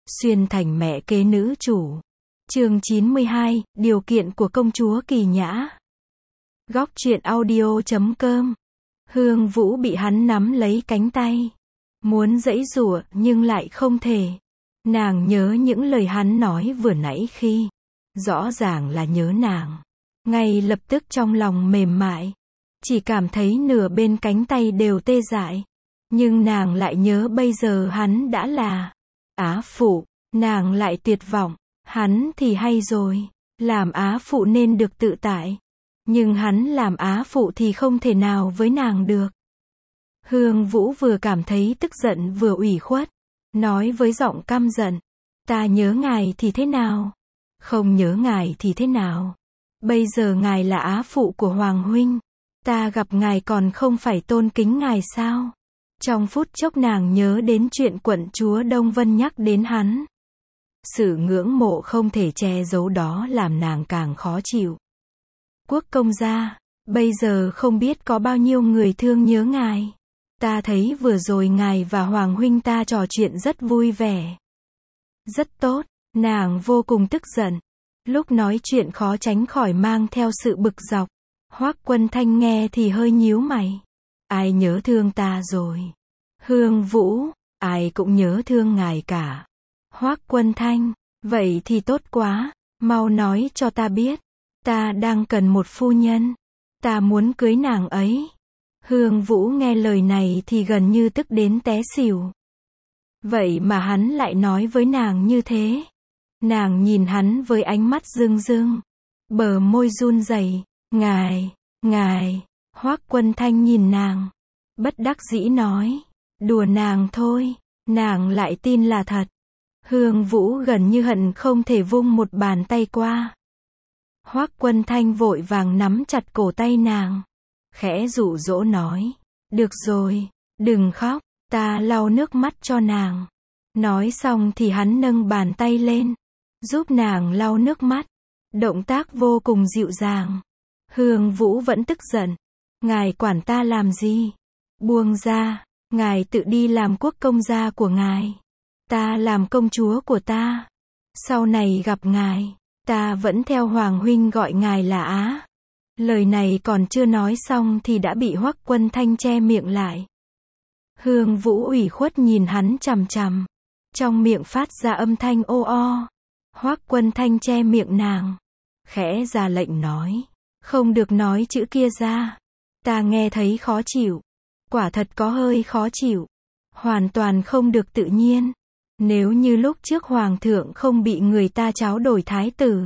Xuyên thành mẹ kế nữ chủ. Chương 92, điều kiện của công chúa Kỳ Nhã. Góc truyện audio.com. Hương Vũ bị hắn nắm lấy cánh tay, muốn giãy giụa nhưng lại không thể. Nàng nhớ những lời hắn nói vừa nãy khi rõ ràng là nhớ nàng. Ngay lập tức trong lòng mềm mại, chỉ cảm thấy nửa bên cánh tay đều tê dại. Nhưng nàng lại nhớ bây giờ hắn đã là á phụ, nàng lại tuyệt vọng. Hắn thì hay rồi, làm á phụ nên được tự tại. Nhưng hắn làm á phụ thì không thể nào với nàng được. Hương Vũ vừa cảm thấy tức giận vừa ủy khuất, nói với giọng căm giận, ta nhớ ngài thì thế nào? Không nhớ ngài thì thế nào? Bây giờ ngài là á phụ của Hoàng huynh, ta gặp ngài còn không phải tôn kính ngài sao? Trong phút chốc nàng nhớ đến chuyện quận chúa Đông Vân nhắc đến hắn. Sự ngưỡng mộ không thể che giấu đó làm nàng càng khó chịu. Quốc công gia, bây giờ không biết có bao nhiêu người thương nhớ ngài. Ta thấy vừa rồi ngài và Hoàng huynh ta trò chuyện rất vui vẻ. Rất tốt, nàng vô cùng tức giận. Lúc nói chuyện khó tránh khỏi mang theo sự bực dọc. Hoắc Quân Thanh nghe thì hơi nhíu mày. Ai nhớ thương ta rồi? Hương Vũ, ai cũng nhớ thương ngài cả. Hoắc Quân Thanh, vậy thì tốt quá, mau nói cho ta biết. Ta đang cần một phu nhân. Ta muốn cưới nàng ấy. Hương Vũ nghe lời này thì gần như tức đến té xỉu. Vậy mà hắn lại nói với nàng như thế. Nàng nhìn hắn với ánh mắt rưng rưng. Bờ môi run rẩy. Ngài. Hoắc Quân Thanh nhìn nàng. Bất đắc dĩ nói. Đùa nàng thôi. Nàng lại tin là thật. Hương Vũ gần như hận không thể vung một bàn tay qua. Hoắc Quân Thanh vội vàng nắm chặt cổ tay nàng, khẽ dụ dỗ nói, được rồi, đừng khóc, ta lau nước mắt cho nàng. Nói xong thì hắn nâng bàn tay lên, giúp nàng lau nước mắt, động tác vô cùng dịu dàng. Hương Vũ vẫn tức giận, ngài quản ta làm gì? Buông ra, ngài tự đi làm quốc công gia của ngài. Ta làm công chúa của ta. Sau này gặp ngài, ta vẫn theo Hoàng huynh gọi ngài là á. Lời này còn chưa nói xong thì đã bị Hoắc Quân Thanh che miệng lại. Hương Vũ ủy khuất nhìn hắn chằm chằm, trong miệng phát ra âm thanh ô o. Hoắc Quân Thanh che miệng nàng, khẽ ra lệnh nói, không được nói chữ kia ra. Ta nghe thấy khó chịu, quả thật có hơi khó chịu, hoàn toàn không được tự nhiên. Nếu như lúc trước Hoàng thượng không bị người ta tráo đổi thái tử,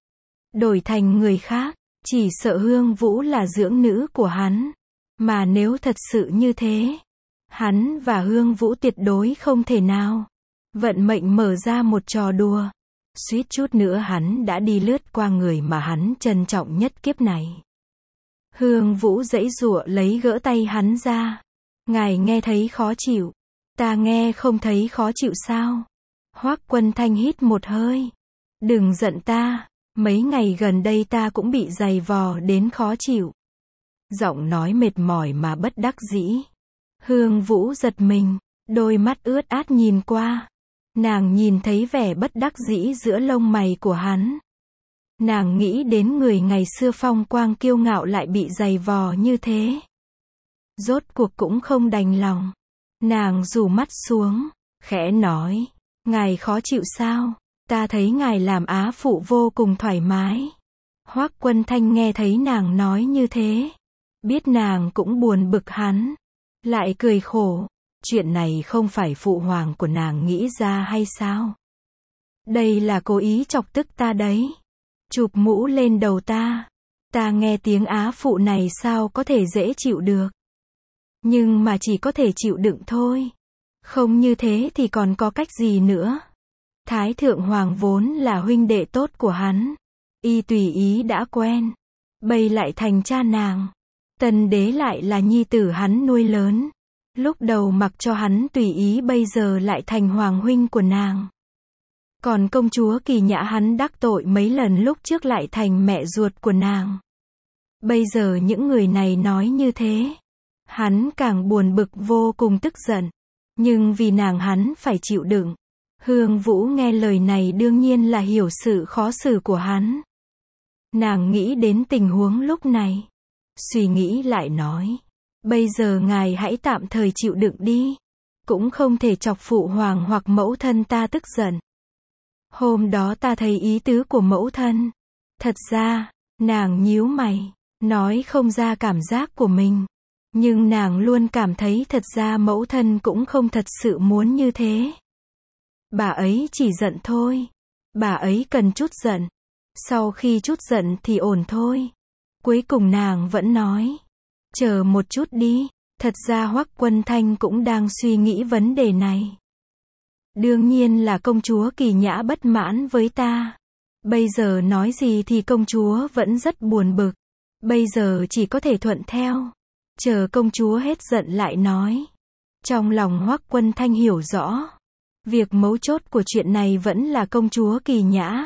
đổi thành người khác, chỉ sợ Hương Vũ là dưỡng nữ của hắn. Mà nếu thật sự như thế, hắn và Hương Vũ tuyệt đối không thể nào. Vận mệnh mở ra một trò đùa. Suýt chút nữa hắn đã đi lướt qua người mà hắn trân trọng nhất kiếp này. Hương Vũ giãy giụa lấy gỡ tay hắn ra. Ngài nghe thấy khó chịu. Ta nghe không thấy khó chịu sao? Hoắc Quân Thanh hít một hơi. Đừng giận ta, mấy ngày gần đây ta cũng bị giày vò đến khó chịu. Giọng nói mệt mỏi mà bất đắc dĩ. Hương Vũ giật mình, đôi mắt ướt át nhìn qua. Nàng nhìn thấy vẻ bất đắc dĩ giữa lông mày của hắn. Nàng nghĩ đến người ngày xưa phong quang kiêu ngạo lại bị giày vò như thế. Rốt cuộc cũng không đành lòng. Nàng rủ mắt xuống, khẽ nói, ngài khó chịu sao? Ta thấy ngài làm á phụ vô cùng thoải mái. Hoắc Quân Thanh nghe thấy nàng nói như thế, biết nàng cũng buồn bực hắn, lại cười khổ. Chuyện này không phải phụ hoàng của nàng nghĩ ra hay sao? Đây là cố ý chọc tức ta đấy. Chụp mũ lên đầu ta. Ta nghe tiếng á phụ này sao có thể dễ chịu được. Nhưng mà chỉ có thể chịu đựng thôi. Không như thế thì còn có cách gì nữa. Thái thượng hoàng vốn là huynh đệ tốt của hắn. Y tùy ý đã quen. Bây lại thành cha nàng. Tần đế lại là nhi tử hắn nuôi lớn. Lúc đầu mặc cho hắn tùy ý bây giờ lại thành hoàng huynh của nàng. Còn công chúa Kỳ Nhã hắn đắc tội mấy lần lúc trước lại thành mẹ ruột của nàng. Bây giờ những người này nói như thế. Hắn càng buồn bực vô cùng tức giận. Nhưng vì nàng hắn phải chịu đựng. Hương Vũ nghe lời này đương nhiên là hiểu sự khó xử của hắn. Nàng nghĩ đến tình huống lúc này. Suy nghĩ lại nói. Bây giờ ngài hãy tạm thời chịu đựng đi. Cũng không thể chọc phụ hoàng hoặc mẫu thân ta tức giận. Hôm đó ta thấy ý tứ của mẫu thân. Thật ra, nàng nhíu mày, nói không ra cảm giác của mình. Nhưng nàng luôn cảm thấy thật ra mẫu thân cũng không thật sự muốn như thế. Bà ấy chỉ giận thôi. Bà ấy cần chút giận. Sau khi chút giận thì ổn thôi. Cuối cùng nàng vẫn nói. Chờ một chút đi. Thật ra Hoắc Quân Thanh cũng đang suy nghĩ vấn đề này. Đương nhiên là công chúa Kỳ Nhã bất mãn với ta. Bây giờ nói gì thì công chúa vẫn rất buồn bực. Bây giờ chỉ có thể thuận theo. Chờ công chúa hết giận lại nói. Trong lòng Hoắc Quân Thanh hiểu rõ. Việc mấu chốt của chuyện này vẫn là công chúa Kỳ Nhã.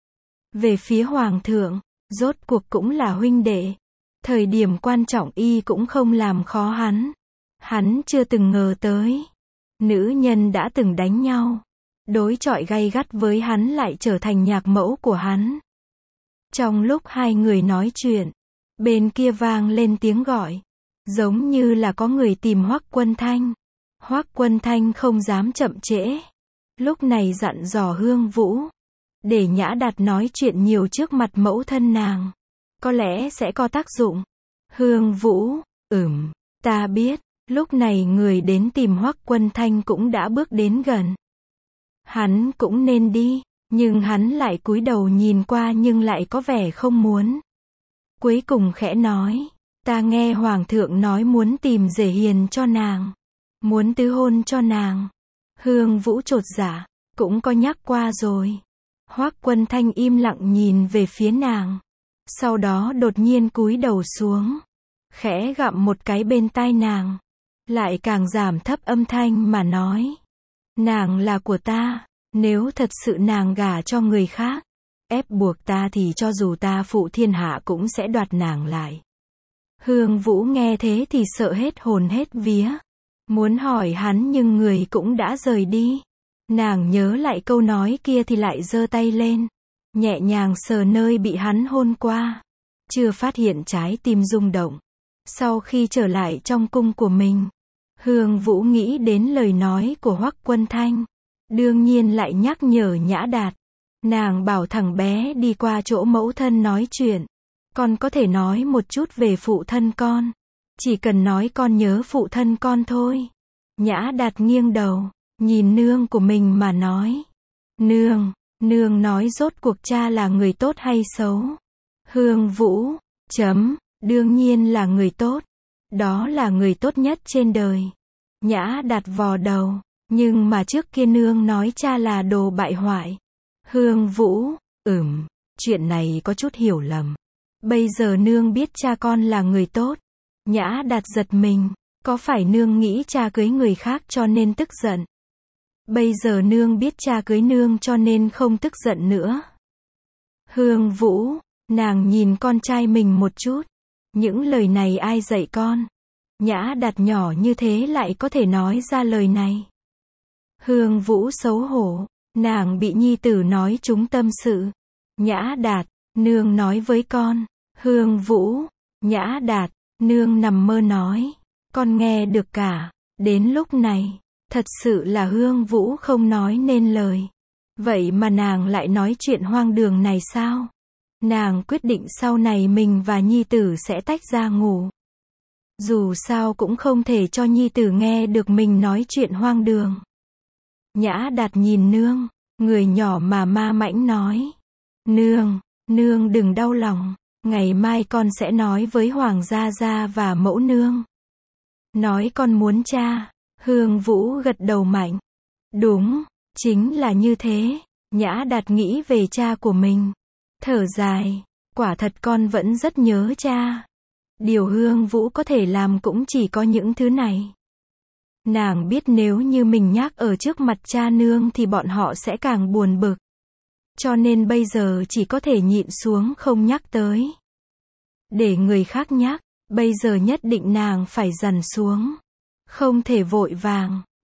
Về phía hoàng thượng, rốt cuộc cũng là huynh đệ. Thời điểm quan trọng y cũng không làm khó hắn. Hắn chưa từng ngờ tới. Nữ nhân đã từng đánh nhau. Đối chọi gay gắt với hắn lại trở thành nhạc mẫu của hắn. Trong lúc hai người nói chuyện, bên kia vang lên tiếng gọi. Giống như là có người tìm Hoắc Quân Thanh. Hoắc Quân Thanh không dám chậm trễ. Lúc này dặn dò Hương Vũ. Để Nhã Đạt nói chuyện nhiều trước mặt mẫu thân nàng. Có lẽ sẽ có tác dụng. Hương Vũ, ta biết. Lúc này người đến tìm Hoắc Quân Thanh cũng đã bước đến gần. Hắn cũng nên đi, nhưng hắn lại cúi đầu nhìn qua nhưng lại có vẻ không muốn. Cuối cùng khẽ nói, ta nghe Hoàng thượng nói muốn tìm rể hiền cho nàng. Muốn tứ hôn cho nàng. Hương Vũ chột dạ, cũng có nhắc qua rồi. Hoắc Quân Thanh im lặng nhìn về phía nàng. Sau đó đột nhiên cúi đầu xuống. Khẽ gặm một cái bên tai nàng. Lại càng giảm thấp âm thanh mà nói. Nàng là của ta. Nếu thật sự nàng gả cho người khác, ép buộc ta thì cho dù ta phụ thiên hạ cũng sẽ đoạt nàng lại. Hương Vũ nghe thế thì sợ hết hồn hết vía. Muốn hỏi hắn nhưng người cũng đã rời đi. Nàng nhớ lại câu nói kia thì lại giơ tay lên. Nhẹ nhàng sờ nơi bị hắn hôn qua. Chưa phát hiện trái tim rung động. Sau khi trở lại trong cung của mình, Hương Vũ nghĩ đến lời nói của Hoắc Quân Thanh. Đương nhiên lại nhắc nhở Nhã Đạt. Nàng bảo thằng bé đi qua chỗ mẫu thân nói chuyện. Con có thể nói một chút về phụ thân con. Chỉ cần nói con nhớ phụ thân con thôi. Nhã Đạt nghiêng đầu, nhìn nương của mình mà nói. Nương nói rốt cuộc cha là người tốt hay xấu? Hương Vũ, đương nhiên là người tốt. Đó là người tốt nhất trên đời. Nhã Đạt vò đầu. Nhưng mà trước kia nương nói cha là đồ bại hoại. Hương Vũ, chuyện này có chút hiểu lầm. Bây giờ nương biết cha con là người tốt. Nhã Đạt giật mình, có phải nương nghĩ cha cưới người khác cho nên tức giận? Bây giờ nương biết cha cưới nương cho nên không tức giận nữa. Hương Vũ, nàng nhìn con trai mình một chút. Những lời này ai dạy con? Nhã Đạt nhỏ như thế lại có thể nói ra lời này. Hương Vũ xấu hổ, nàng bị nhi tử nói trúng tâm sự. Nhã Đạt, nương nói với con. Hương Vũ, Nhã Đạt, nương nằm mơ nói. Con nghe được cả. Đến lúc này, thật sự là Hương Vũ không nói nên lời. Vậy mà nàng lại nói chuyện hoang đường này sao? Nàng quyết định sau này mình và nhi tử sẽ tách ra ngủ. Dù sao cũng không thể cho nhi tử nghe được mình nói chuyện hoang đường. Nhã Đạt nhìn nương, người nhỏ mà ma mãnh nói. Nương đừng đau lòng, ngày mai con sẽ nói với Hoàng gia gia và mẫu nương. Nói con muốn cha. Hương Vũ gật đầu mạnh. Đúng, chính là như thế. Nhã Đạt nghĩ về cha của mình. Thở dài, quả thật con vẫn rất nhớ cha. Điều Hương Vũ có thể làm cũng chỉ có những thứ này. Nàng biết nếu như mình nhắc ở trước mặt cha nương thì bọn họ sẽ càng buồn bực. Cho nên bây giờ chỉ có thể nhịn xuống không nhắc tới. Để người khác nhắc, bây giờ nhất định nàng phải dằn xuống. Không thể vội vàng.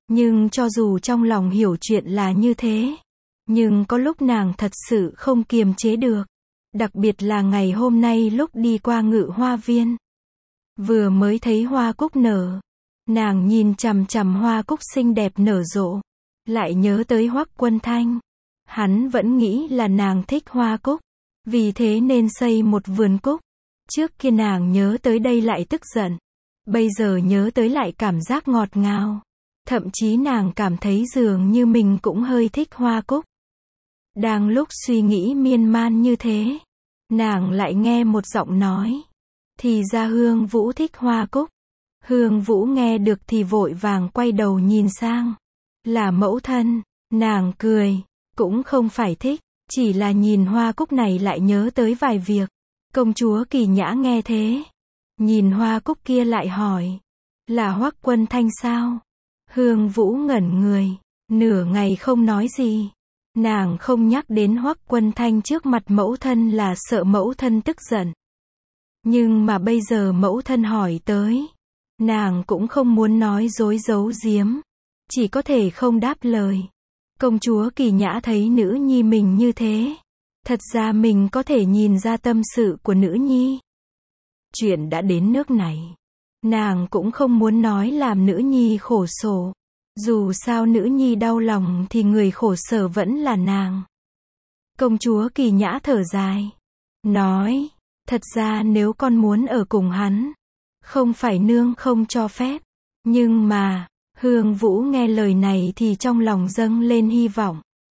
Nhưng cho dù trong lòng hiểu chuyện là như thế, nhưng có lúc nàng thật sự không kiềm chế được. Đặc biệt là ngày hôm nay lúc đi qua Ngự Hoa Viên. Vừa mới thấy hoa cúc nở, nàng nhìn chằm chằm hoa cúc xinh đẹp nở rộ, lại nhớ tới Hoắc Quân Thanh. Hắn vẫn nghĩ là nàng thích hoa cúc, vì thế nên xây một vườn cúc. Trước kia nàng nhớ tới đây lại tức giận, bây giờ nhớ tới lại cảm giác ngọt ngào. Thậm chí nàng cảm thấy dường như mình cũng hơi thích hoa cúc. Đang lúc suy nghĩ miên man như thế, nàng lại nghe một giọng nói. Thì ra Hương Vũ thích hoa cúc. Hương Vũ nghe được thì vội vàng quay đầu nhìn sang. Là mẫu thân, nàng cười, cũng không phải thích, chỉ là nhìn hoa cúc này lại nhớ tới vài việc. Công chúa Kỳ Nhã nghe thế, nhìn hoa cúc kia lại hỏi, là Hoắc Quân Thanh sao? Hương Vũ ngẩn người, nửa ngày không nói gì. Nàng không nhắc đến Hoắc Quân Thanh trước mặt mẫu thân là sợ mẫu thân tức giận. Nhưng mà bây giờ mẫu thân hỏi tới, nàng cũng không muốn nói dối giấu giếm, chỉ có thể không đáp lời. Công chúa Kỳ Nhã thấy nữ nhi mình như thế, thật ra mình có thể nhìn ra tâm sự của nữ nhi. Chuyện đã đến nước này, nàng cũng không muốn nói làm nữ nhi khổ sở. Dù sao nữ nhi đau lòng thì người khổ sở vẫn là nàng. Công chúa Kỳ Nhã thở dài, nói, thật ra nếu con muốn ở cùng hắn, không phải nương không cho phép. Nhưng mà, Hương Vũ nghe lời này thì trong lòng dâng lên hy vọng.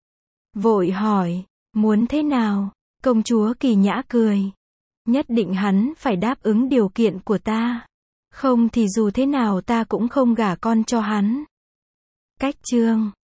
Vội hỏi, muốn thế nào? Công chúa Kỳ Nhã cười, nhất định hắn phải đáp ứng điều kiện của ta. Không thì dù thế nào ta cũng không gả con cho hắn. Cách chương